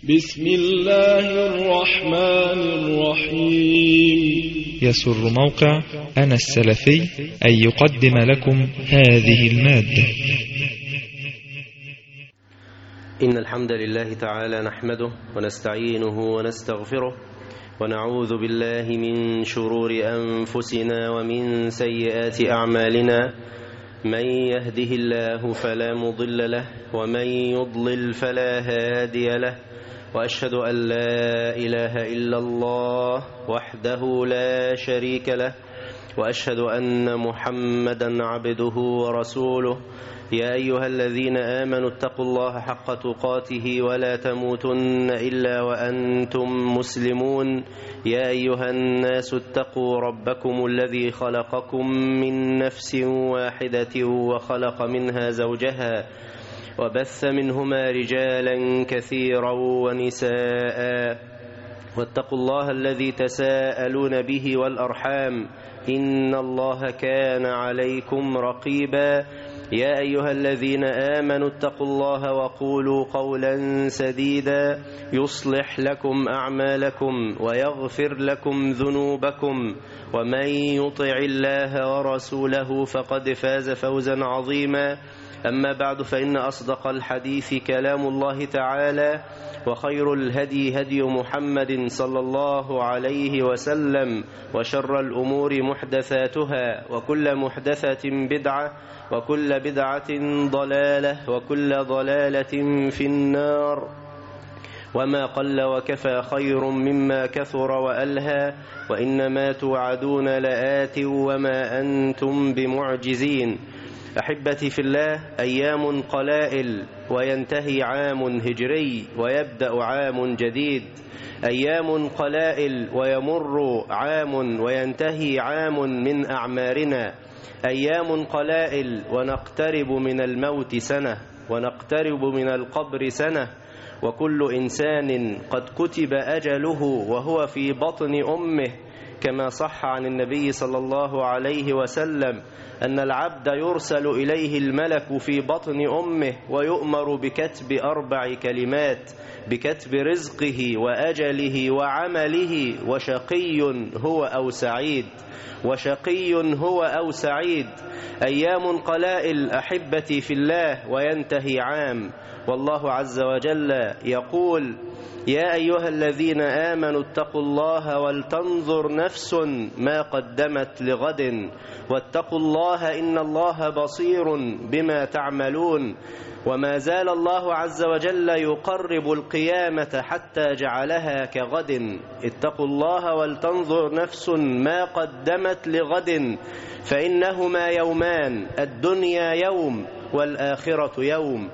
بسم الله الرحمن الرحيم. يسر موقع أنا السلفي أن يقدم لكم هذه المادة. إن الحمد لله تعالى نحمده ونستعينه ونستغفره ونعوذ بالله من شرور أنفسنا ومن سيئات أعمالنا. من يهده الله فلا مضل له ومن يضلل فلا هادي له، وأشهد أن لا إله إلا الله وحده لا شريك له، وأشهد أن محمدا عبده ورسوله. يا أيها الذين آمنوا اتقوا الله حق تقاته ولا تموتن إلا وأنتم مسلمون. يا أيها الناس اتقوا ربكم الذي خلقكم من نفس واحدة وخلق منها زوجها وبث منهما رجالا كثيرا ونساء، واتقوا الله الذي تساءلون به والأرحام إن الله كان عليكم رقيبا. يا أيها الذين آمنوا اتقوا الله وقولوا قولا سديدا يصلح لكم أعمالكم ويغفر لكم ذنوبكم، ومن يطع الله ورسوله فقد فاز فوزا عظيما. أما بعد، فإن أصدق الحديث كلام الله تعالى، وخير الهدي هدي محمد صلى الله عليه وسلم، وشر الأمور محدثاتها، وكل محدثة بدعة، وكل بدعة ضلالة، وكل ضلالة في النار. وما قل وكفى خير مما كثر وألهى، وإنما توعدون لآت وما أنتم بمعجزين. أحبتي في الله، أيام قلائل وينتهي عام هجري ويبدأ عام جديد. أيام قلائل ويمر عام وينتهي عام من أعمارنا. أيام قلائل ونقترب من الموت سنة، ونقترب من القبر سنة، وكل إنسان قد كتب أجله وهو في بطن أمه، كما صح عن النبي صلى الله عليه وسلم أن العبد يرسل إليه الملك في بطن أمه ويؤمر بكتب 4 كلمات: بكتب رزقه وأجله وعمله، وشقي هو أو سعيد، وشقي هو أو سعيد. أيام قلائل أحبتي في الله وينتهي عام، والله عز وجل يقول: يا أيها الذين آمنوا اتقوا الله ولتنظر نفس ما قدمت لغد واتقوا الله إن الله بصير بما تعملون. وما زال الله عز وجل يقرب القيامة حتى جعلها كغد. اتقوا الله ولتنظر نفس ما قدمت لغد فإنهما يومان، الدنيا يوم والآخرة يوم،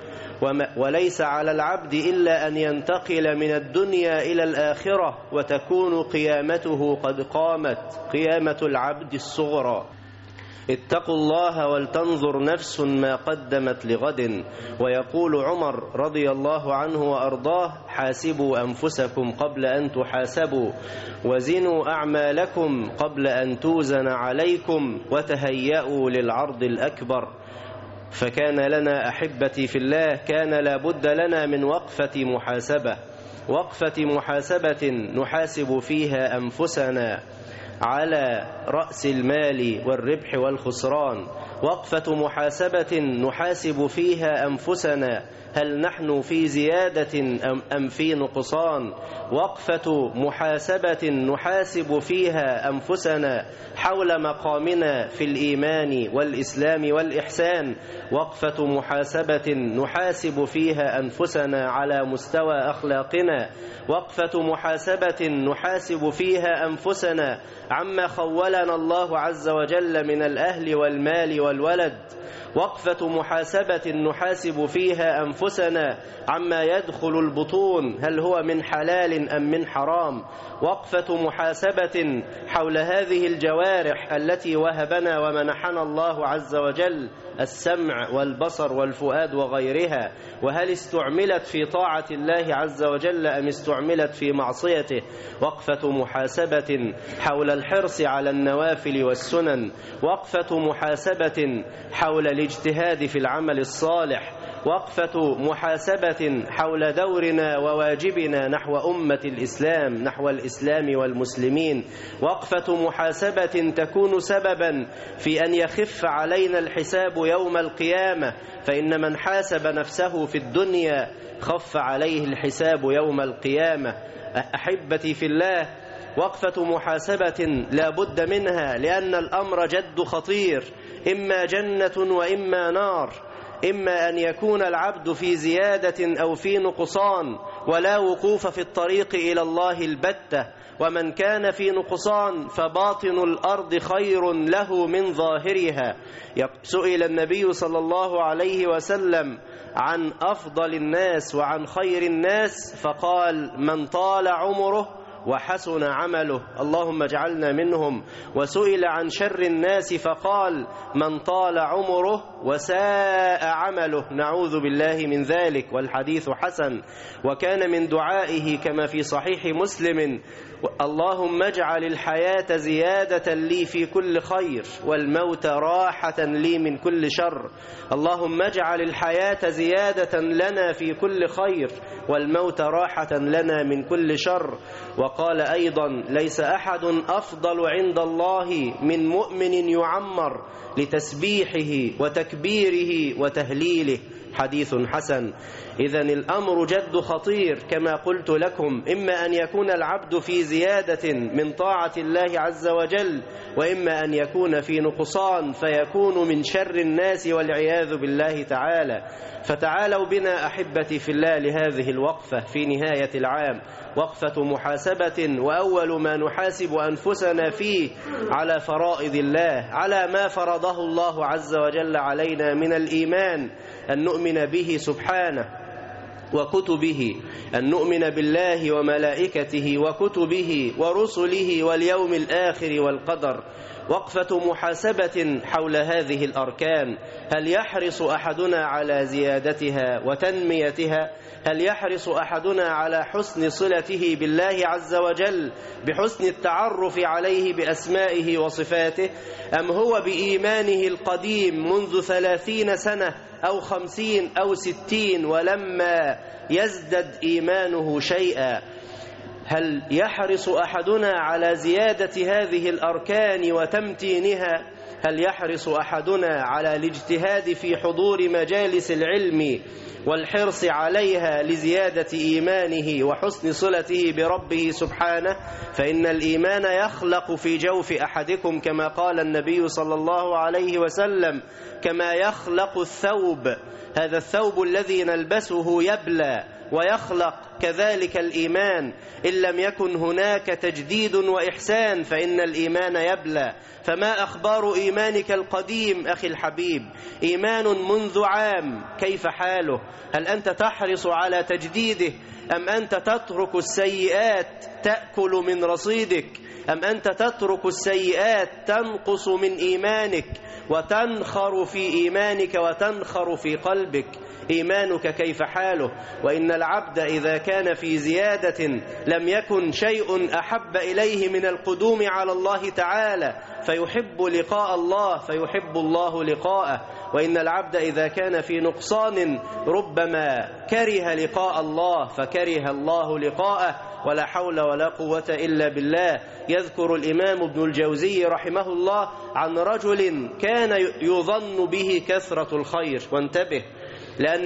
وليس على العبد إلا أن ينتقل من الدنيا إلى الآخرة وتكون قيامته قد قامت، قيامة العبد الصغرى. اتقوا الله ولتنظر نفس ما قدمت لغد. ويقول عمر رضي الله عنه وأرضاه: حاسبوا أنفسكم قبل أن تحاسبوا، وزنوا أعمالكم قبل أن توزن عليكم، وتهيئوا للعرض الأكبر. فكان لنا أحبتي في الله، كان لابد لنا من وقفة محاسبة، وقفة محاسبة نحاسب فيها أنفسنا على رأس المال والربح والخسران، وقفة محاسبة نحاسب فيها أنفسنا هل نحن في زيادة أم في نقصان، وقفة محاسبة نحاسب فيها أنفسنا حول مقامنا في الإيمان والإسلام والإحسان، وقفة محاسبة نحاسب فيها أنفسنا على مستوى أخلاقنا، وقفة محاسبة نحاسب فيها أنفسنا عما خولنا الله عز وجل من الأهل والمال والولد، وقفة محاسبة نحاسب فيها أنفسنا عما يدخل البطون هل هو من حلال أم من حرام، وقفة محاسبة حول هذه الجوارح التي وهبنا ومنحنا الله عز وجل السمع والبصر والفؤاد وغيرها، وهل استعملت في طاعة الله عز وجل أم استعملت في معصيته، وقفة محاسبة حول الحرص على النوافل والسنن، وقفة محاسبة حول الاجتهاد في العمل الصالح، وقفة محاسبة حول دورنا وواجبنا نحو أمة الإسلام، نحو الإسلام والمسلمين، وقفة محاسبة تكون سببا في أن يخف علينا الحساب يوم القيامة، فإن من حاسب نفسه في الدنيا خف عليه الحساب يوم القيامة. أحبتي في الله، وقفة محاسبة لا بد منها، لأن الأمر جد خطير، إما جنة وإما نار، إما أن يكون العبد في زيادة أو في نقصان ولا وقوف في الطريق إلى الله البتة، ومن كان في نقصان فباطن الأرض خير له من ظاهرها. سئل النبي صلى الله عليه وسلم عن أفضل الناس وعن خير الناس فقال: من طال عمره وحسن عمله، اللهم اجعلنا منهم. وسئل عن شر الناس فقال: من طال عمره وساء عمله، نعوذ بالله من ذلك، والحديث حسن. وكان من دعائه كما في صحيح مسلم: اللهم اجعل الحياة زيادة لي في كل خير والموت راحة لي من كل شر. اللهم اجعل الحياة زيادة لنا في كل خير والموت راحة لنا من كل شر. وقال أيضا: ليس أحد أفضل عند الله من مؤمن يعمر لتسبيحه وتكبيره وتهليله، حديث حسن. إذن الأمر جد خطير كما قلت لكم، إما أن يكون العبد في زيادة من طاعة الله عز وجل، وإما أن يكون في نقصان فيكون من شر الناس والعياذ بالله تعالى. فتعالوا بنا أحبتي في الله لهذه الوقفة في نهاية العام، وقفة محاسبة، وأول ما نحاسب أنفسنا فيه على فرائض الله، على ما فرضه الله عز وجل علينا من الإيمان، أن نؤمن به سبحانه وكتبه، أن نؤمن بالله وملائكته وكتبه ورسله واليوم الآخر والقدر. وقفة محاسبة حول هذه الأركان: هل يحرص أحدنا على زيادتها وتنميتها؟ هل يحرص أحدنا على حسن صلته بالله عز وجل بحسن التعرف عليه بأسمائه وصفاته؟ أم هو بإيمانه القديم منذ 30 سنة أو 50 أو 60 ولما يزدد إيمانه شيئا؟ هل يحرص أحدنا على زيادة هذه الأركان وتمتينها؟ هل يحرص أحدنا على الاجتهاد في حضور مجالس العلم والحرص عليها لزيادة إيمانه وحسن صلته بربه سبحانه؟ فإن الإيمان يخلق في جوف أحدكم كما قال النبي صلى الله عليه وسلم: كما يخلق الثوب، هذا الثوب الذي نلبسه يبلى ويخلق، كذلك الإيمان إن لم يكن هناك تجديد وإحسان فإن الإيمان يبلى. فما أخبار إيمانك القديم أخي الحبيب؟ إيمان منذ عام، كيف حاله؟ هل أنت تحرص على تجديده؟ أم أنت تترك السيئات تأكل من رصيدك؟ أم أنت تترك السيئات تنقص من إيمانك وتنخر في إيمانك وتنخر في قلبك؟ إيمانك كيف حاله؟ وإن العبد إذا كان في زيادة لم يكن شيء أحب إليه من القدوم على الله تعالى، فيحب لقاء الله، فيحب الله لقاءه. وإن العبد إذا كان في نقصان ربما كره لقاء الله فكره الله لقاءه، ولا حول ولا قوة إلا بالله. يذكر الإمام ابن الجوزي رحمه الله عن رجل كان يظن به كثرة الخير، وانتبه، لأن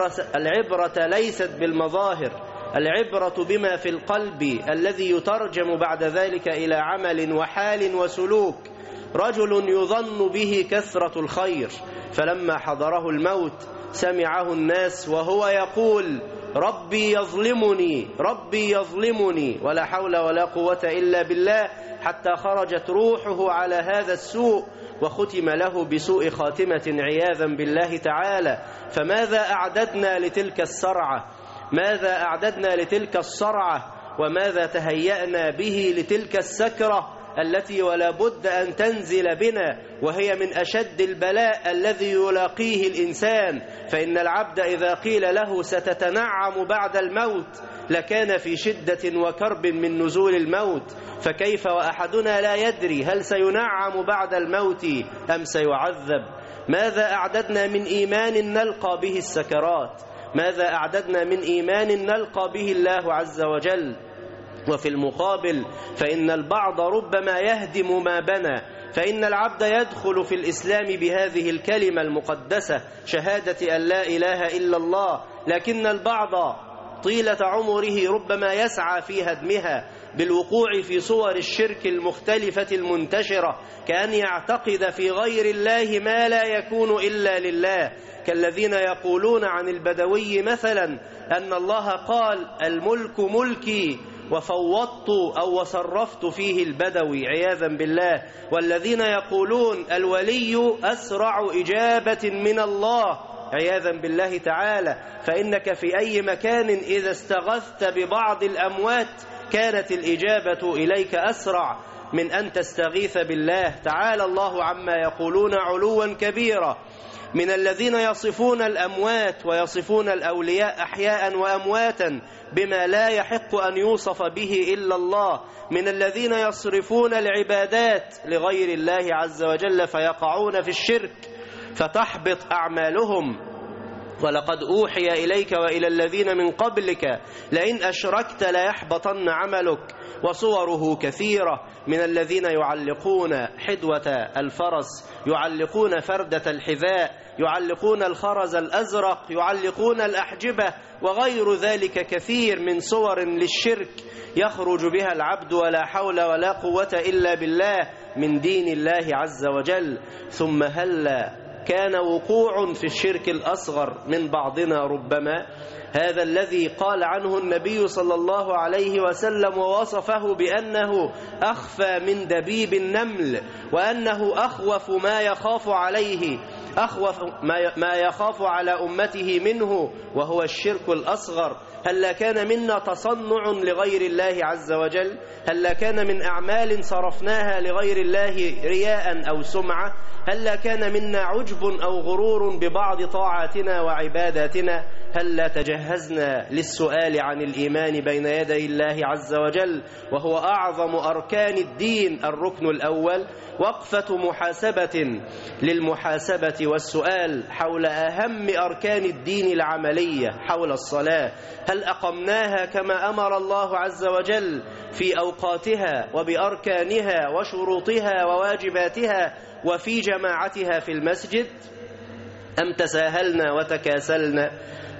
العبرة ليست بالمظاهر، العبرة بما في القلب الذي يترجم بعد ذلك إلى عمل وحال وسلوك. رجل يظن به كثرة الخير، فلما حضره الموت سمعه الناس وهو يقول: ربي يظلمني، ربي يظلمني، ولا حول ولا قوة إلا بالله، حتى خرجت روحه على هذا السوء وختم له بسوء خاتمة عياذا بالله تعالى. فماذا أعددنا لتلك السرعة؟ ماذا أعددنا لتلك الصرعة؟ وماذا تهيأنا به لتلك السكرة التي ولا بد أن تنزل بنا، وهي من أشد البلاء الذي يلاقيه الإنسان. فإن العبد إذا قيل له ستتنعم بعد الموت لكان في شدة وكرب من نزول الموت، فكيف وأحدنا لا يدري هل سينعم بعد الموت أم سيعذب؟ ماذا أعددنا من إيمان نلقى به السكرات؟ ماذا أعددنا من إيمان نلقى به الله عز وجل؟ وفي المقابل فإن البعض ربما يهدم ما بنى، فإن العبد يدخل في الإسلام بهذه الكلمة المقدسة شهادة أن لا إله إلا الله، لكن البعض طيلة عمره ربما يسعى في هدمها بالوقوع في صور الشرك المختلفة المنتشرة، كأن يعتقد في غير الله ما لا يكون إلا لله، كالذين يقولون عن البدوي مثلا أن الله قال الملك ملكي وفوضت أو وصرفت فيه البدوي عياذا بالله، والذين يقولون الولي أسرع إجابة من الله عياذا بالله تعالى، فإنك في أي مكان إذا استغثت ببعض الأموات كانت الإجابة إليك أسرع من أن تستغيث بالله. تعالى الله عما يقولون علوا كبيرا. من الذين يصفون الأموات ويصفون الأولياء أحياء وأمواتا بما لا يحق أن يوصف به إلا الله، من الذين يصرفون العبادات لغير الله عز وجل فيقعون في الشرك فتحبط أعمالهم. ولقد أوحي إليك وإلى الذين من قبلك لئن أشركت ليحبطن عملك. وصوره كثيرة، من الذين يعلقون حدوة الفرس، يعلقون فردة الحذاء، يعلقون الخرز الأزرق، يعلقون الأحجبة وغير ذلك كثير من صور للشرك يخرج بها العبد ولا حول ولا قوة إلا بالله من دين الله عز وجل. ثم هلا كان وقوع في الشرك الأصغر من بعضنا ربما، هذا الذي قال عنه النبي صلى الله عليه وسلم ووصفه بأنه أخفى من دبيب النمل، وأنه أخوف ما يخاف عليه، أخوف ما يخاف على أمته منه، وهو الشرك الأصغر. هل كان منا تصنع لغير الله عز وجل؟ هل كان من أعمال صرفناها لغير الله رياء أو سمعة؟ هل كان منا عجب أو غرور ببعض طاعاتنا وعباداتنا؟ هل تجهزنا للسؤال عن الإيمان بين يدي الله عز وجل وهو أعظم أركان الدين، الركن الأول؟ وقفة محاسبة للمحاسبة والسؤال حول أهم أركان الدين العملية، حول الصلاة. هل أقمناها كما أمر الله عز وجل في أوقاتها وبأركانها وشروطها وواجباتها وفي جماعتها في المسجد، أم تساهلنا وتكاسلنا؟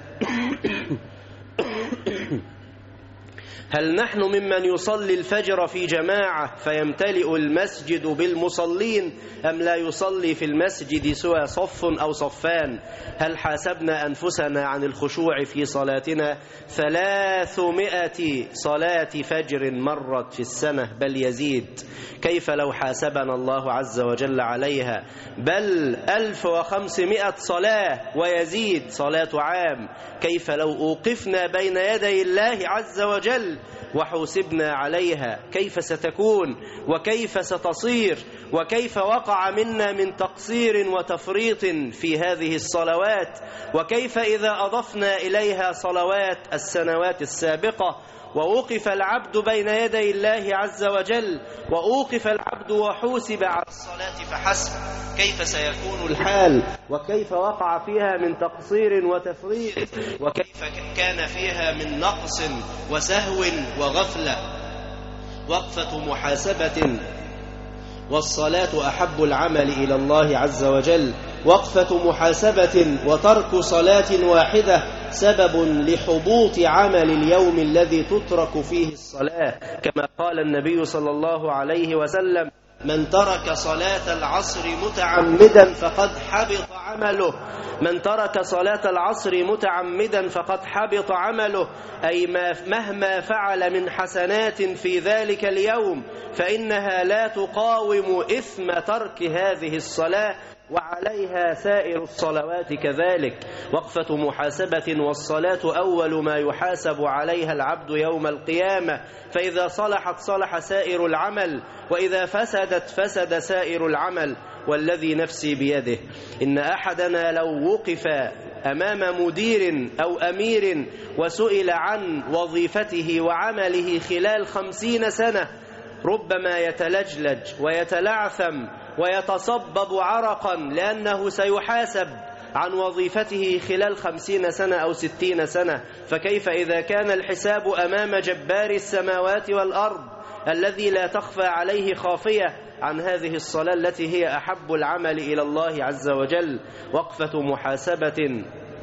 هل نحن ممن يصلي الفجر في جماعة فيمتلئ المسجد بالمصلين، أم لا يصلي في المسجد سوى صف أو صفان؟ هل حاسبنا أنفسنا عن الخشوع في صلاتنا؟ 300 صلاة فجر مرت في السنة بل يزيد، كيف لو حاسبنا الله عز وجل عليها؟ بل 1500 صلاة ويزيد صلاة عام، كيف لو أوقفنا بين يدي الله عز وجل وحوسبنا عليها؟ كيف ستكون وكيف ستصير وكيف وقع منا من تقصير وتفريط في هذه الصلوات؟ وكيف إذا أضفنا إليها صلوات السنوات السابقة ووقف العبد بين يدي الله عز وجل وأوقف العبد وحوسب على الصلاة فحسب، كيف سيكون الحال؟ وكيف وقع فيها من تقصير وتفريط؟ وكيف كان فيها من نقص وسهو وغفلة؟ وقفة محاسبة. والصلاة أحب العمل إلى الله عز وجل. وقفة محاسبة وترك صلاة واحدة سبب لحبوط عمل اليوم الذي تترك فيه الصلاة، كما قال النبي صلى الله عليه وسلم: من ترك صلاة العصر متعمدا فقد حبط عمله. من ترك صلاة العصر متعمدا فقد حبط عمله، أي مهما فعل من حسنات في ذلك اليوم فإنها لا تقاوم إثم ترك هذه الصلاة، وعليها سائر الصلوات كذلك. وقفة محاسبة. والصلاة أول ما يحاسب عليها العبد يوم القيامة، فإذا صلحت صلح سائر العمل، وإذا فسدت فسد سائر العمل. والذي نفسي بيده إن أحدنا لو وقف أمام مدير أو أمير وسئل عن وظيفته وعمله خلال 50 سنة ربما يتلجلج ويتلعثم ويتصبب عرقا لأنه سيحاسب عن وظيفته خلال 50 سنة أو 60 سنة، فكيف إذا كان الحساب أمام جبار السماوات والأرض الذي لا تخفى عليه خافية عن هذه الصلاة التي هي أحب العمل إلى الله عز وجل. وقفة محاسبة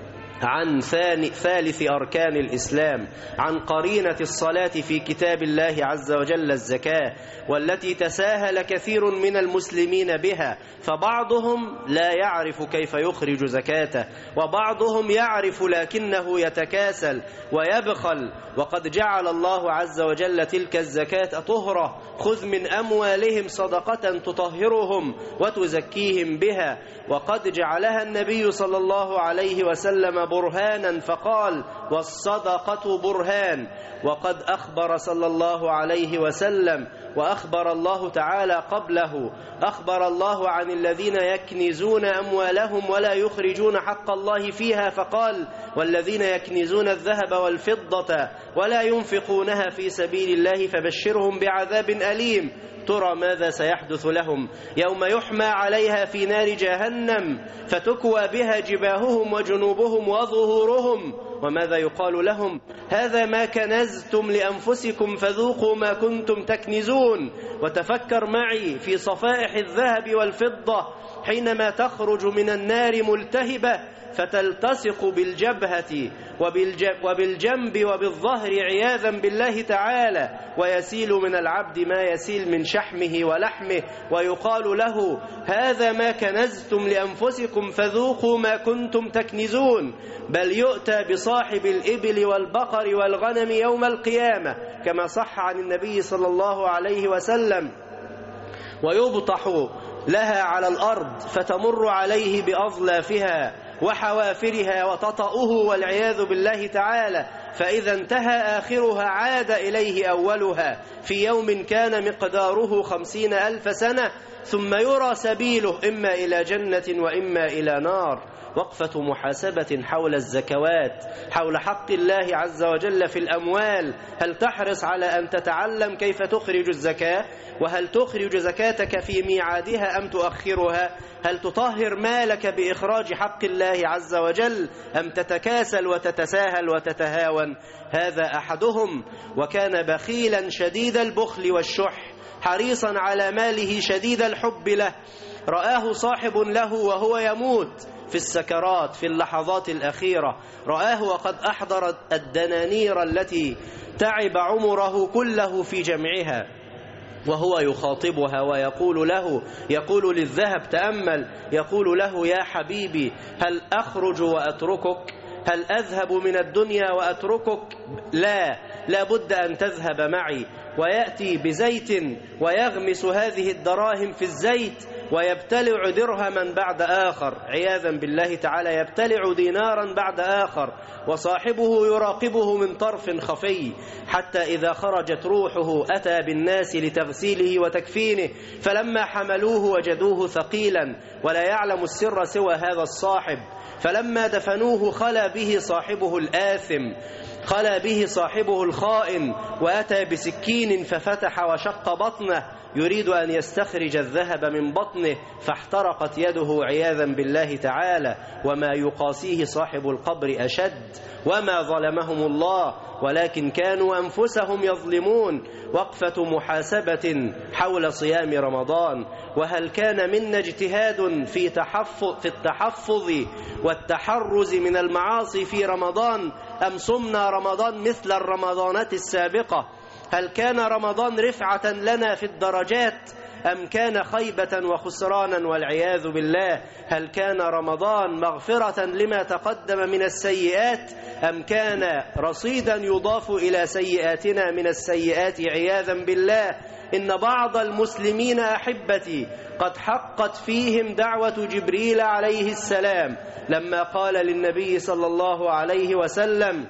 عن ثالث أركان الإسلام، عن قرينة الصلاة في كتاب الله عز وجل الزكاة، والتي تساهل كثير من المسلمين بها، فبعضهم لا يعرف كيف يخرج زكاته، وبعضهم يعرف لكنه يتكاسل ويبخل، وقد جعل الله عز وجل تلك الزكاة طهرة، خذ من أموالهم صدقة تطهرهم وتزكيهم بها، وقد جعلها النبي صلى الله عليه وسلم برهانا فقال والصدقة برهان. وقد أخبر صلى الله عليه وسلم وأخبر الله تعالى قبله، أخبر الله عن الذين يكنزون أموالهم ولا يخرجون حق الله فيها فقال والذين يكنزون الذهب والفضة ولا ينفقونها في سبيل الله فبشرهم بعذاب أليم. ترى ماذا سيحدث لهم يوم يحمى عليها في نار جهنم فتكوى بها جباههم وجنوبهم وظهورهم، وماذا يقال لهم؟ هذا ما كنزتم لأنفسكم فذوقوا ما كنتم تكنزون. وتفكر معي في صفائح الذهب والفضة حينما تخرج من النار ملتهبة فتلتصق بالجبهة وبالجنب وبالظهر عياذا بالله تعالى، ويسيل من العبد ما يسيل من شحمه ولحمه، ويقال له هذا ما كنزتم لأنفسكم فذوقوا ما كنتم تكنزون. بل يؤتى بصاحب الإبل والبقر والغنم يوم القيامة كما صح عن النبي صلى الله عليه وسلم، ويبطح لها على الأرض فتمر عليه بأظلافها وحوافرها وتطأه والعياذ بالله تعالى، فإذا انتهى آخرها عاد إليه أولها في يوم كان مقداره 50,000 سنة، ثم يرى سبيله إما إلى جنة وإما إلى نار. وقفة محاسبة حول الزكوات، حول حق الله عز وجل في الأموال. هل تحرص على أن تتعلم كيف تخرج الزكاة؟ وهل تخرج زكاتك في ميعادها أم تؤخرها؟ هل تطهر مالك بإخراج حق الله عز وجل أم تتكاسل وتتساهل وتتهاون؟ هذا أحدهم، وكان بخيلا شديد البخل والشح، حريصا على ماله شديد الحب له. رآه صاحب له وهو يموت في السكرات في اللحظات الأخيرة، رآه وقد أحضر الدنانير التي تعب عمره كله في جمعها، وهو يخاطبها ويقول له، يقول للذهب تأمل، يقول له يا حبيبي هل أخرج وأتركك؟ هل أذهب من الدنيا وأتركك؟ لا بد أن تذهب معي. ويأتي بزيت ويغمس هذه الدراهم في الزيت ويبتلع درهما بعد آخر، عياذا بالله تعالى يبتلع دينارا بعد آخر، وصاحبه يراقبه من طرف خفي، حتى إذا خرجت روحه أتى بالناس لتغسيله وتكفينه، فلما حملوه وجدوه ثقيلا ولا يعلم السر سوى هذا الصاحب، فلما دفنوه خلا به صاحبه الآثم، خلا به صاحبه الخائن، وأتى بسكين ففتح وشق بطنه يريد أن يستخرج الذهب من بطنه، فاحترقت يده عياذا بالله تعالى. وما يقاسيه صاحب القبر أشد، وما ظلمهم الله ولكن كانوا أنفسهم يظلمون. وقفة محاسبة حول صيام رمضان، وهل كان منا اجتهاد في التحفظ والتحرز من المعاصي في رمضان، أم صمنا رمضان مثل الرمضانات السابقة؟ هل كان رمضان رفعة لنا في الدرجات أم كان خيبة وخسرانا والعياذ بالله؟ هل كان رمضان مغفرة لما تقدم من السيئات أم كان رصيدا يضاف إلى سيئاتنا من السيئات عياذا بالله؟ إن بعض المسلمين أحبتي قد حقت فيهم دعوة جبريل عليه السلام لما قال للنبي صلى الله عليه وسلم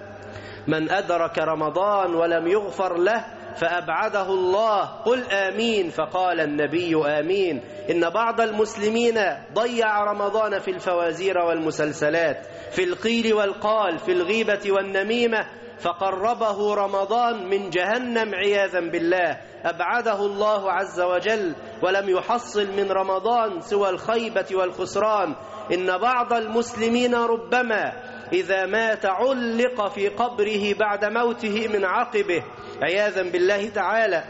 من أدرك رمضان ولم يغفر له فأبعده الله، قل آمين، فقال النبي آمين. إن بعض المسلمين ضيع رمضان في الفوازير والمسلسلات، في القيل والقال، في الغيبة والنميمة، فقربه رمضان من جهنم عياذا بالله، أبعده الله عز وجل، ولم يحصل من رمضان سوى الخيبة والخسران. إن بعض المسلمين ربما إذا مات علق في قبره بعد موته من عقبه عياذا بالله تعالى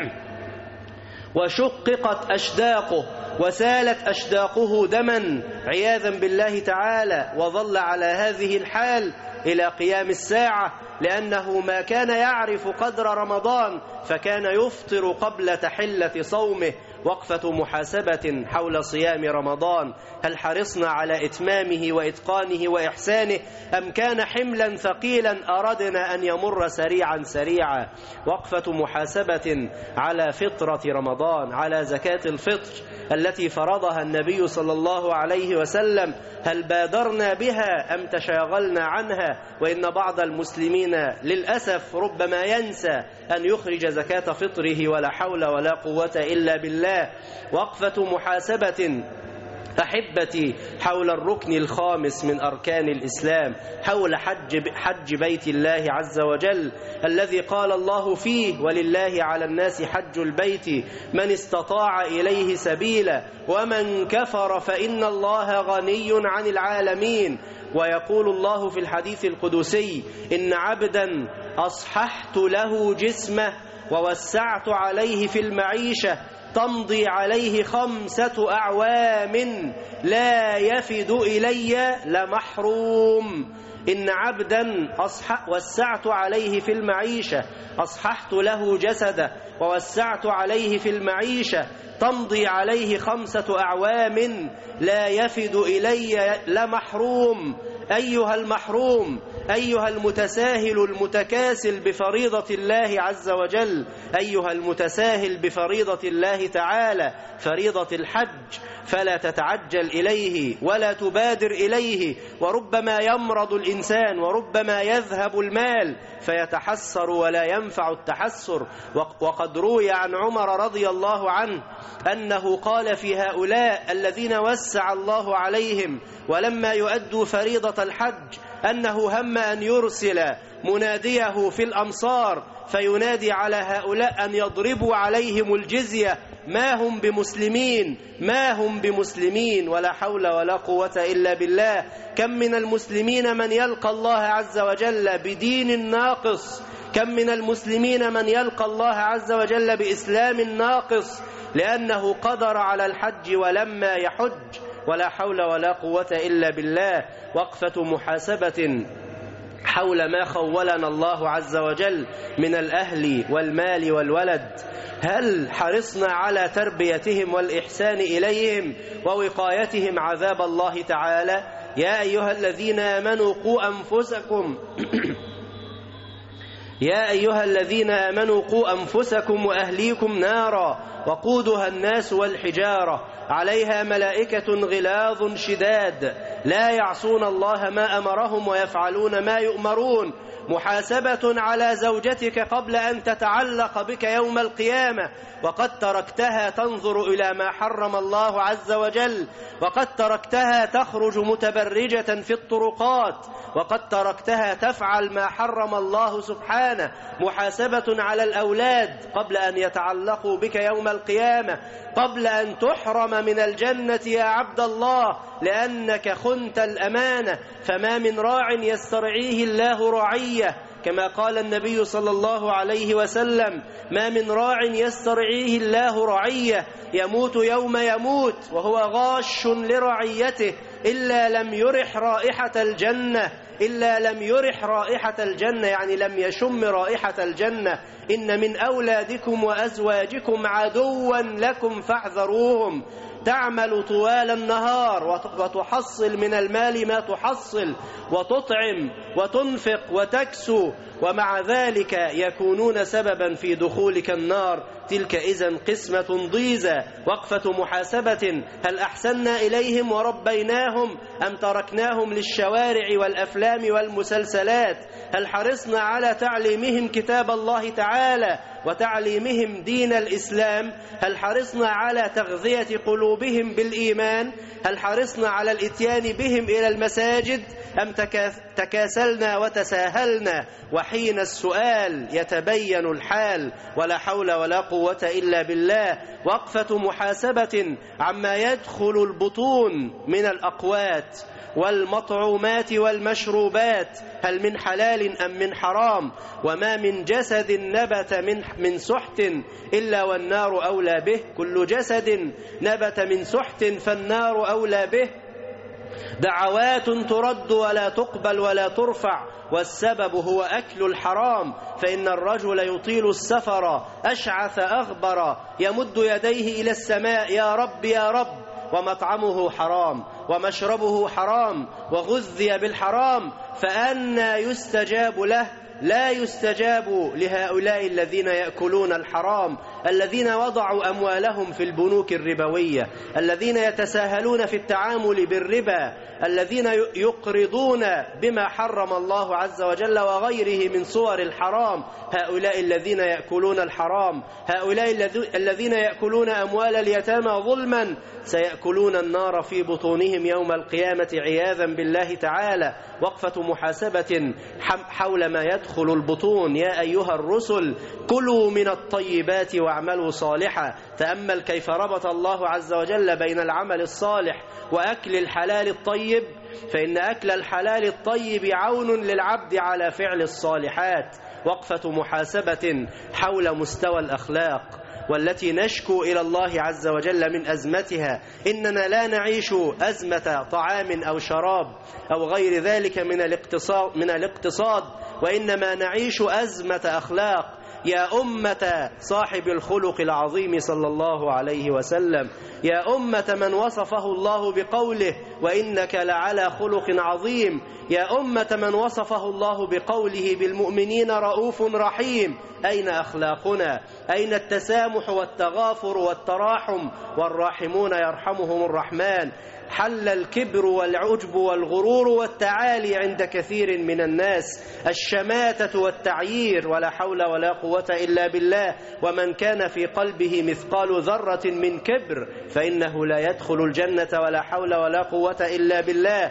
وشققت أشداقه وسالت أشداقه دما عياذا بالله تعالى، وظل على هذه الحال إلى قيام الساعة، لأنه ما كان يعرف قدر رمضان فكان يفطر قبل تحلة صومه. وقفة محاسبة حول صيام رمضان: هل حرصنا على إتمامه وإتقانه وإحسانه، أم كان حملا ثقيلا أردنا أن يمر سريعا سريعا؟ وقفة محاسبة على فطرة رمضان، على زكاة الفطر التي فرضها النبي صلى الله عليه وسلم، هل بادرنا بها أم تشاغلنا عنها؟ وإن بعض المسلمين للأسف ربما ينسى أن يخرج زكاة فطره، ولا حول ولا قوة إلا بالله. وقفة محاسبة أحبتي حول الركن الخامس من أركان الإسلام، حول حج بيت الله عز وجل الذي قال الله فيه: ولله على الناس حج البيت من استطاع إليه سبيلا ومن كفر فإن الله غني عن العالمين. ويقول الله في الحديث القدسي: إن عبدا أصححت له جسمه ووسعت عليه في المعيشة تمضي عليه 5 أعوام لا يفد إلي لمحروم. إن عبدا وسعت عليه في المعيشة، أصححت له جسده ووسعت عليه في المعيشة تمضي عليه 5 أعوام لا يفد إلي لمحروم. أيها المحروم، أيها المتساهل المتكاسل بفريضة الله عز وجل، أيها المتساهل بفريضة الله تعالى، فريضة الحج، فلا تتعجل إليه ولا تبادر إليه. وربما يمرض الإنسان وربما يذهب المال فيتحسر ولا ينفع التحسر. وقد روي عن عمر رضي الله عنه أنه قال في هؤلاء الذين وسع الله عليهم ولما يؤدوا فريضة الحج أنه هم أن يرسل مناديه في الأمصار فينادي على هؤلاء أن يضربوا عليهم الجزية، ما هم بمسلمين، ما هم بمسلمين، ولا حول ولا قوة إلا بالله. كم من المسلمين من يلقى الله عز وجل بدين ناقص، كم من المسلمين من يلقى الله عز وجل بإسلام ناقص لأنه قدر على الحج ولما يحج، ولا حول ولا قوة إلا بالله. وقفة محاسبة حول ما خولنا الله عز وجل من الأهل والمال والولد، هل حرصنا على تربيتهم والإحسان إليهم ووقايتهم عذاب الله تعالى؟ يا أيها الذين آمنوا قوا أنفسكم يا أيها الذين آمنوا قوا أنفسكم وأهليكم نارا وقودها الناس والحجارة عليها ملائكة غلاظ شداد لا يعصون الله ما أمرهم ويفعلون ما يؤمرون. محاسبة على زوجتك قبل أن تتعلق بك يوم القيامة، وقد تركتها تنظر إلى ما حرم الله عز وجل، وقد تركتها تخرج متبرجة في الطرقات، وقد تركتها تفعل ما حرم الله سبحانه. محاسبة على الأولاد قبل أن يتعلقوا بك يوم القيامة، قبل أن تحرم من الجنة يا عبد الله لأنك خنت الأمانة. فما من راع يسترعيه الله رعية، كما قال النبي صلى الله عليه وسلم: ما من راع يسترعيه الله رعية يموت يوم يموت وهو غاش لرعيته إلا لم يرح رائحة الجنة، إلا لم يرح رائحة الجنة، يعني لم يشم رائحة الجنة. إن من أولادكم وأزواجكم عدوا لكم فاحذروهم. تعمل طوال النهار وتحصل من المال ما تحصل وتطعم وتنفق وتكسو، ومع ذلك يكونون سببا في دخولك النار. تلك إذن قسمة ضيزى. وقفة محاسبة: هل أحسننا إليهم وربيناهم علمناهم أم تركناهم للشوارع والأفلام والمسلسلات؟ هل حرصنا على تعليمهم كتاب الله تعالى وتعليمهم دين الإسلام؟ هل حرصنا على تغذية قلوبهم بالإيمان؟ هل حرصنا على الإتيان بهم إلى المساجد أم تكاسلنا وتساهلنا؟ وحين السؤال يتبين الحال، ولا حول ولا قوة إلا بالله. وقفة محاسبة عما يدخل البطون من الأقوات والمطعومات والمشروبات، هل من حلال أم من حرام؟ وما من جسد نبت من سحت إلا والنار أولى به، كل جسد نبت من سحت فالنار أولى به. دعوات ترد ولا تقبل ولا ترفع، والسبب هو أكل الحرام، فإن الرجل يطيل السفر أشعث أغبر يمد يديه إلى السماء يا رب يا رب، ومطعمه حرام ومشربه حرام وغذي بالحرام، فأنى يستجاب له؟ لا يستجاب لهؤلاء الذين يأكلون الحرام، الذين وضعوا أموالهم في البنوك الربوية، الذين يتساهلون في التعامل بالربا، الذين يقرضون بما حرم الله عز وجل وغيره من صور الحرام. هؤلاء الذين يأكلون الحرام، هؤلاء الذين يأكلون أموال اليتامى ظلما، سيأكلون النار في بطونهم يوم القيامة عياذا بالله تعالى. وقفة محاسبة حول ما يدخل البطون. يا أيها الرسل كلوا من الطيبات واعملوا صالحا. تأمل كيف ربط الله عز وجل بين العمل الصالح وأكل الحلال الطيب، فإن أكل الحلال الطيب عون للعبد على فعل الصالحات. وقفة محاسبة حول مستوى الأخلاق والتي نشكو إلى الله عز وجل من أزمتها. إننا لا نعيش أزمة طعام أو شراب أو غير ذلك من الاقتصاد، وإنما نعيش أزمة أخلاق. يا أمة صاحب الخلق العظيم صلى الله عليه وسلم، يا أمة من وصفه الله بقوله وإنك لعلى خلق عظيم، يا أمة من وصفه الله بقوله بالمؤمنين رؤوف رحيم. أين أخلاقنا؟ أين التسامح والتغافر والتراحم؟ والراحمون يرحمهم الرحمن. حل الكبر والعجب والغرور والتعالي عند كثير من الناس، الشماتة والتعيير، ولا حول ولا قوة إلا بالله. ومن كان في قلبه مثقال ذرة من كبر فإنه لا يدخل الجنة، ولا حول ولا قوة إلا بالله.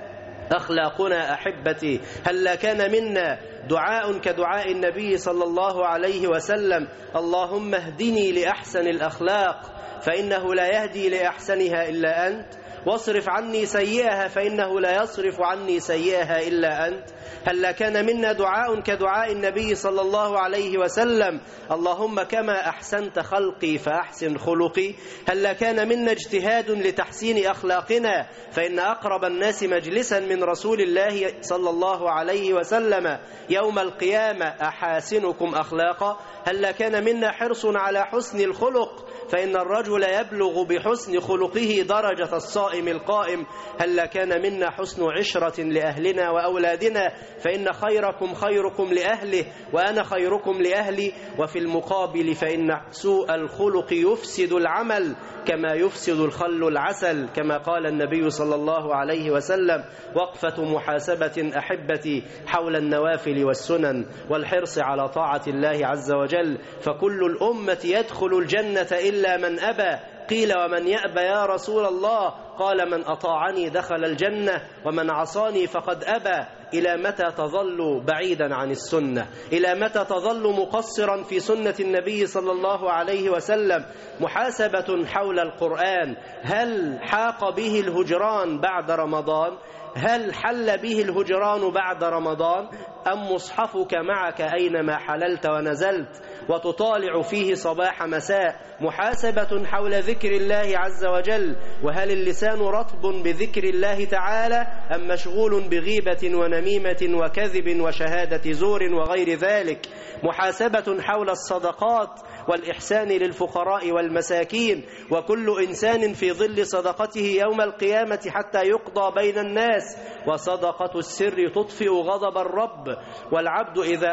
أخلاقنا أحبتي، هل كان منا دعاء كدعاء النبي صلى الله عليه وسلم: اللهم اهدني لأحسن الأخلاق فإنه لا يهدي لأحسنها إلا أنت، واصرف عني سيئها فإنه لا يصرف عني سيئها إلا أنت. هل كان منا دعاء كدعاء النبي صلى الله عليه وسلم: اللهم كما أحسنت خلقي فأحسن خلقي. هل كان منا اجتهاد لتحسين أخلاقنا، فإن أقرب الناس مجلسا من رسول الله صلى الله عليه وسلم يوم القيامة أحاسنكم أخلاقا. هل كان منا حرص على حسن الخلق، فإن الرجل يبلغ بحسن خلقه درجة الصائم القائم. هل كان منا حسن عشرة لأهلنا وأولادنا، فإن خيركم خيركم لأهله وأنا خيركم لأهلي. وفي المقابل فإن سوء الخلق يفسد العمل كما يفسد الخل العسل، كما قال النبي صلى الله عليه وسلم. وقفة محاسبة أحبتي حول النوافل والسنن والحرص على طاعة الله عز وجل، فكل الأمة يدخل الجنة إلا من أبى. قيل ومن يأبى يا رسول الله؟ قال من أطاعني دخل الجنة ومن عصاني فقد أبى. إلى متى تظل بعيدا عن السنة؟ إلى متى تظل مقصرا في سنة النبي صلى الله عليه وسلم؟ محاسبة حول القرآن، هل حاق به الهجران بعد رمضان؟ هل حل به الهجران بعد رمضان؟ أم مصحفك معك أينما حللت ونزلت وتطالع فيه صباح مساء؟ محاسبة حول ذكر الله عز وجل، وهل اللسان رطب بذكر الله تعالى أم مشغول بغيبة ونميمة وكذب وشهادة زور وغير ذلك؟ محاسبة حول الصدقات والإحسان للفقراء والمساكين، وكل إنسان في ظل صدقته يوم القيامة حتى يقضى بين الناس. وصدقة السر تطفئ غضب الرب، والعبد إذا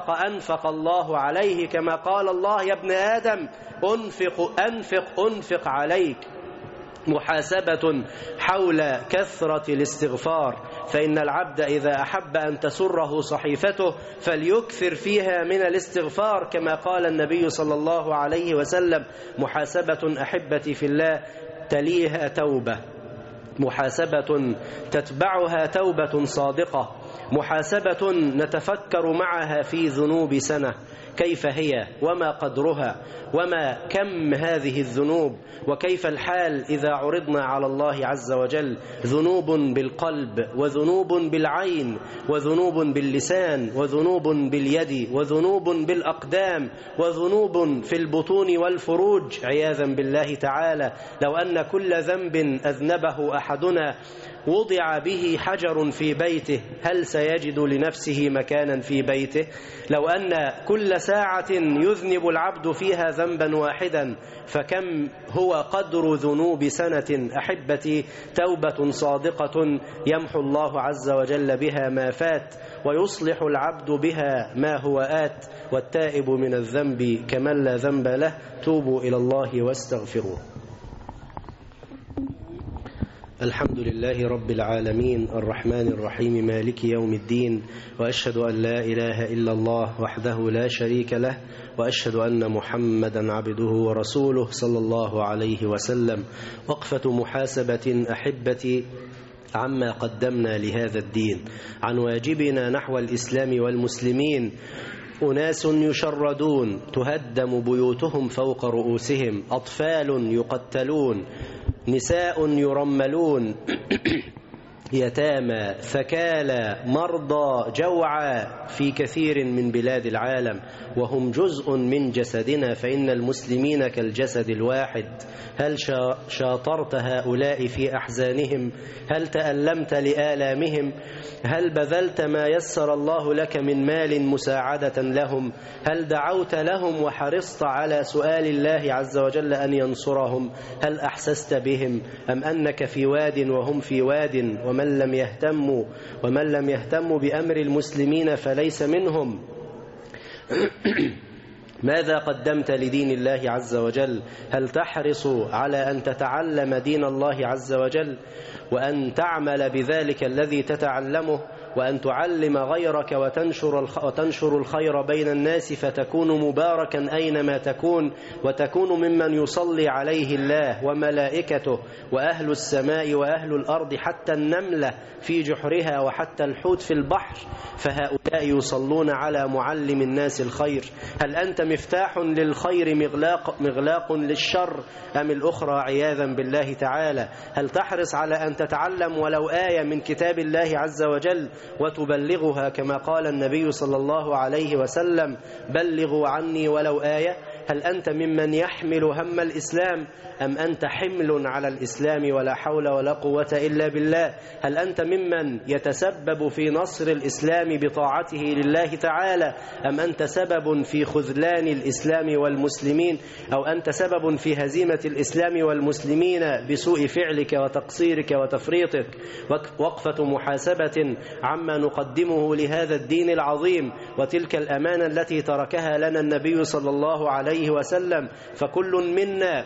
أنفق الله عليه، كما قال الله: يا ابن آدم أنفق عليك. محاسبة حول كثرة الاستغفار، فإن العبد إذا أحب أن تسره صحيفته فليكثر فيها من الاستغفار، كما قال النبي صلى الله عليه وسلم: محاسبة أحبتي في الله تليها توبة، محاسبة تتبعها توبة صادقة، محاسبة نتفكر معها في ذنوب سنة، كيف هي وما قدرها وما كم هذه الذنوب، وكيف الحال إذا عرضنا على الله عز وجل، ذنوب بالقلب وذنوب بالعين وذنوب باللسان وذنوب باليد وذنوب بالأقدام وذنوب في البطون والفروج عياذا بالله تعالى. لو أن كل ذنب أذنبه أحدنا وضع به حجر في بيته هل سيجد لنفسه مكانا في بيته؟ لو أن كل ساعة يذنب العبد فيها ذنبا واحدا فكم هو قدر ذنوب سنة أحبتي؟ توبة صادقة يمحو الله عز وجل بها ما فات ويصلح العبد بها ما هو آت، والتائب من الذنب كمن لا ذنب له، توبوا إلى الله واستغفروه. الحمد لله رب العالمين الرحمن الرحيم مالك يوم الدين، وأشهد أن لا إله إلا الله وحده لا شريك له، وأشهد أن محمدا عبده ورسوله صلى الله عليه وسلم. وقفة محاسبة أحبتي عما قدمنا لهذا الدين، عن واجبنا نحو الإسلام والمسلمين. أناس يشردون تهدم بيوتهم فوق رؤوسهم، أطفال يقتلون، نساء يرملون، يتامى، ثكالى، مرضى، جوعى في كثير من بلاد العالم، وهم جزء من جسدنا، فإن المسلمين كالجسد الواحد. هل شاطرت هؤلاء في أحزانهم؟ هل تألمت لآلامهم؟ هل بذلت ما يسر الله لك من مال مساعدة لهم؟ هل دعوت لهم وحرصت على سؤال الله عز وجل أن ينصرهم؟ هل أحسست بهم أم أنك في واد وهم في واد؟ ومن لم يهتموا بأمر المسلمين فليس منهم. ماذا قدمت لدين الله عز وجل؟ هل تحرص على أن تتعلم دين الله عز وجل وأن تعمل بذلك الذي تتعلمه، وأن تعلم غيرك وتنشر الخير بين الناس، فتكون مباركا أينما تكون، وتكون ممن يصلي عليه الله وملائكته وأهل السماء وأهل الأرض، حتى النملة في جحرها وحتى الحوت في البحر، فهؤلاء يصلون على معلم الناس الخير. هل أنت مفتاح للخير مغلاق للشر أم الأخرى عياذا بالله تعالى؟ هل تحرص على أن تتعلم ولو آية من كتاب الله عز وجل وتبلغها كما قال النبي صلى الله عليه وسلم: بلغوا عني ولو آية؟ هل أنت ممن يحمل هم الإسلام أم أنت حمل على الإسلام ولا حول ولا قوة إلا بالله؟ هل أنت ممن يتسبب في نصر الإسلام بطاعته لله تعالى أم أنت سبب في خذلان الإسلام والمسلمين، أو أنت سبب في هزيمة الإسلام والمسلمين بسوء فعلك وتقصيرك وتفريطك؟ وقفة محاسبة عما نقدمه لهذا الدين العظيم وتلك الأمانة التي تركها لنا النبي صلى الله عليه وسلم. فكل منا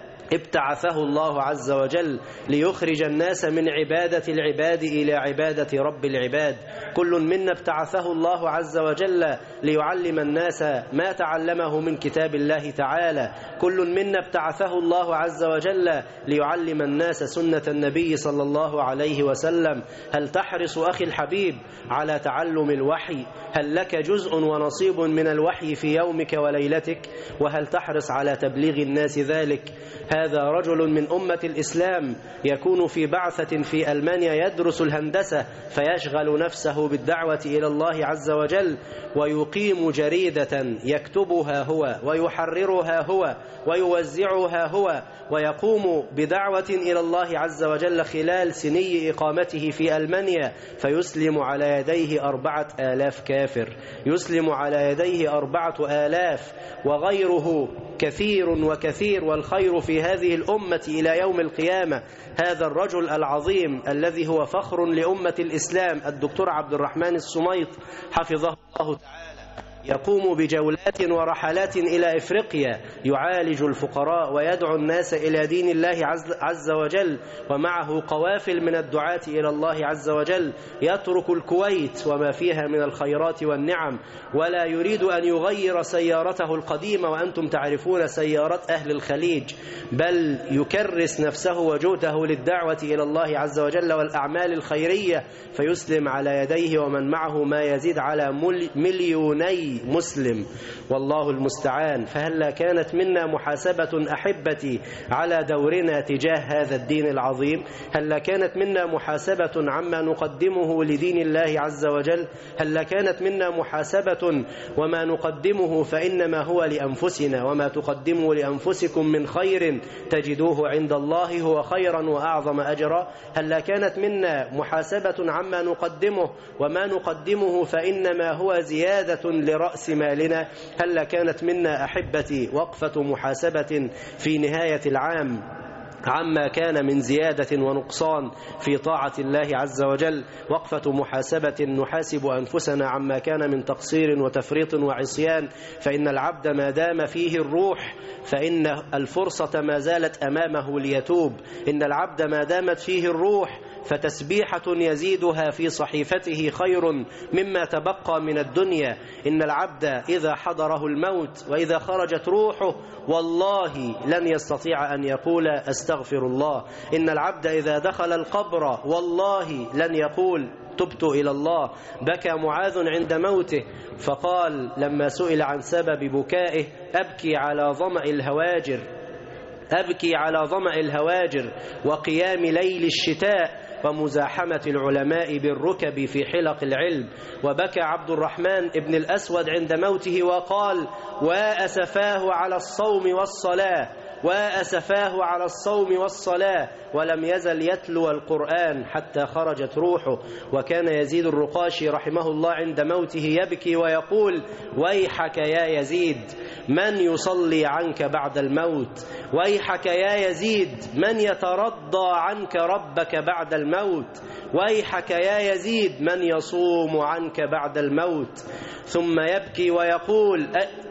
ابتعثه الله عز وجل ليخرج الناس من عبادة العباد إلى عبادة رب العباد. كل منا ابتعثه الله عز وجل ليعلم الناس ما تعلمه من كتاب الله تعالى. كل منا ابتعثه الله عز وجل ليعلم الناس سنة النبي صلى الله عليه وسلم. هل تحرص أخي الحبيب على تعلم الوحي؟ هل لك جزء ونصيب من الوحي في يومك وليلتك؟ وهل تحرص على تبليغ الناس ذلك؟ هذا رجل من أمة الإسلام يكون في بعثة في ألمانيا يدرس الهندسة، فيشغل نفسه بالدعوة إلى الله عز وجل، ويقيم جريدة يكتبها هو ويحررها هو ويوزعها هو، ويقوم بدعوة إلى الله عز وجل خلال سني إقامته في ألمانيا، فيسلم على يديه 4000 كافر، يسلم على يديه 4000 وغيره كثير وكثير، والخير في هذه الأمة إلى يوم القيامة. هذا الرجل العظيم الذي هو فخر لأمة الإسلام الدكتور عبد الرحمن السميط حفظه الله تعالى يقوم بجولات ورحلات إلى إفريقيا يعالج الفقراء ويدعو الناس إلى دين الله عز وجل، ومعه قوافل من الدعاة إلى الله عز وجل، يترك الكويت وما فيها من الخيرات والنعم ولا يريد أن يغير سيارته القديمة، وأنتم تعرفون سيارات أهل الخليج، بل يكرس نفسه وجهده للدعوة إلى الله عز وجل والأعمال الخيرية، فيسلم على يديه ومن معه ما يزيد على مليوني مسلم، والله المستعان. فهلا كانت منا محاسبة أحبتي على دورنا تجاه هذا الدين العظيم؟ هلا كانت منا محاسبة عما نقدمه لدين الله عز وجل؟ هلا كانت منا محاسبة وما نقدمه فإنما هو لأنفسنا، وما تقدموا لأنفسكم من خير تجدوه عند الله هو خيرا وأعظم أجرا؟ هلا كانت منا محاسبة عما نقدمه، وما نقدمه فإنما هو زيادة لرأس مالنا؟ هلا كانت منا أحبتي وقفة محاسبة في نهاية العام عما كان من زيادة ونقصان في طاعة الله عز وجل، وقفة محاسبة نحاسب أنفسنا عما كان من تقصير وتفريط وعصيان، فإن العبد ما دام فيه الروح فإن الفرصة ما زالت أمامه ليتوب. إن العبد ما دامت فيه الروح فتسبيحة يزيدها في صحيفته خير مما تبقى من الدنيا. إن العبد إذا حضره الموت وإذا خرجت روحه والله لن يستطيع أن يقول أستغفر الله. إن العبد إذا دخل القبر والله لن يقول تبت إلى الله. بكى معاذ عند موته فقال لما سئل عن سبب بكائه أبكي على ظمأ الهواجر، أبكي على ظمأ الهواجر وقيام ليل الشتاء ومزاحمة العلماء بالركب في حلق العلم. وبكى عبد الرحمن ابن الأسود عند موته وقال وأسفاه على الصوم والصلاة، وأسفاه على الصوم والصلاة، ولم يزل يتلو القرآن حتى خرجت روحه. وكان يزيد الرقاشي رحمه الله عند موته يبكي ويقول ويحك يا يزيد من يصلي عنك بعد الموت، ويحك يا يزيد من يترضى عنك ربك بعد الموت، ويحك يا يزيد من يصوم عنك بعد الموت. ثم يبكي ويقول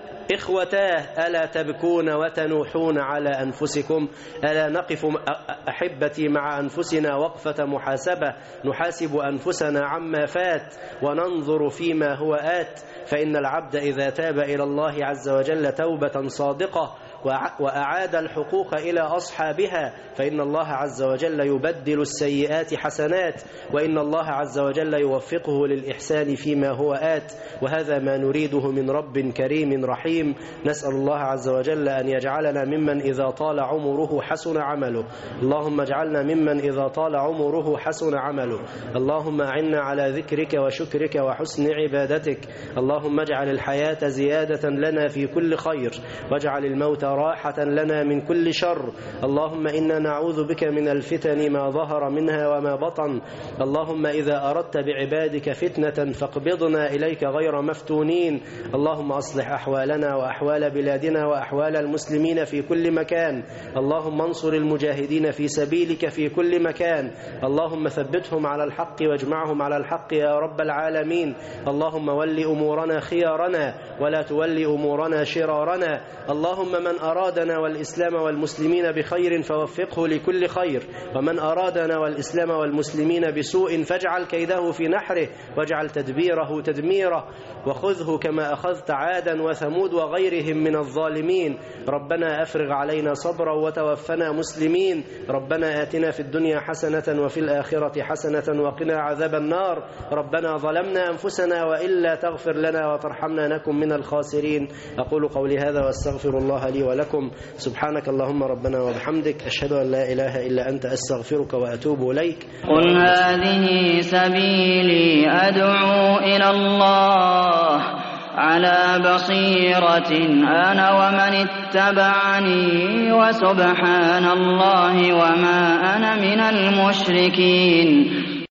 إخوتاه ألا تبكون وتنوحون على أنفسكم؟ ألا نقف أحبتي مع أنفسنا وقفة محاسبة، نحاسب أنفسنا عما فات وننظر فيما هو آت. فإن العبد إذا تاب إلى الله عز وجل توبة صادقة وأعاد الحقوق إلى أصحابها فإن الله عز وجل يبدل السيئات حسنات، وإن الله عز وجل يوفقه للإحسان فيما هو آت. وهذا ما نريده من رب كريم رحيم. نسأل الله عز وجل أن يجعلنا ممن إذا طال عمره حسن عمله. اللهم اجعلنا ممن إذا طال عمره حسن عمله. اللهم أعنا على ذكرك وشكرك وحسن عبادتك. اللهم اجعل الحياة زيادة لنا في كل خير، واجعل الموت راحة لنا من كل شر. اللهم إنا نعوذ بك من الفتن ما ظهر منها وما بطن. اللهم إذا أردت بعبادك فتنة فاقبضنا إليك غير مفتونين. اللهم أصلح أحوالنا وأحوال بلادنا وأحوال المسلمين في كل مكان. اللهم انصر المجاهدين في سبيلك في كل مكان. اللهم ثبتهم على الحق واجمعهم على الحق يا رب العالمين. اللهم ول أمورنا خيارنا ولا تول أمورنا شرارنا. اللهم من أرادنا والإسلام والمسلمين بخير فوفقه لكل خير، ومن أرادنا والإسلام والمسلمين بسوء فاجعل كيده في نحره واجعل تدبيره تدميره، وخذه كما أخذت عادا وثمود وغيرهم من الظالمين. ربنا أفرغ علينا صبرا وتوفنا مسلمين. ربنا آتنا في الدنيا حسنة وفي الآخرة حسنة وقنا عذاب النار. ربنا ظلمنا أنفسنا وإلا تغفر لنا وترحمنا نكن من الخاسرين. أقول قولي هذا واستغفر الله لي ولكم. سبحانك اللهم ربنا وبحمدك، أشهد أن لا إله إلا أنت، أستغفرك وأتوب إليك. قل هذه سبيلي أدعو إلى الله على بصيرة أنا ومن اتبعني، وسبحان الله وما أنا من المشركين.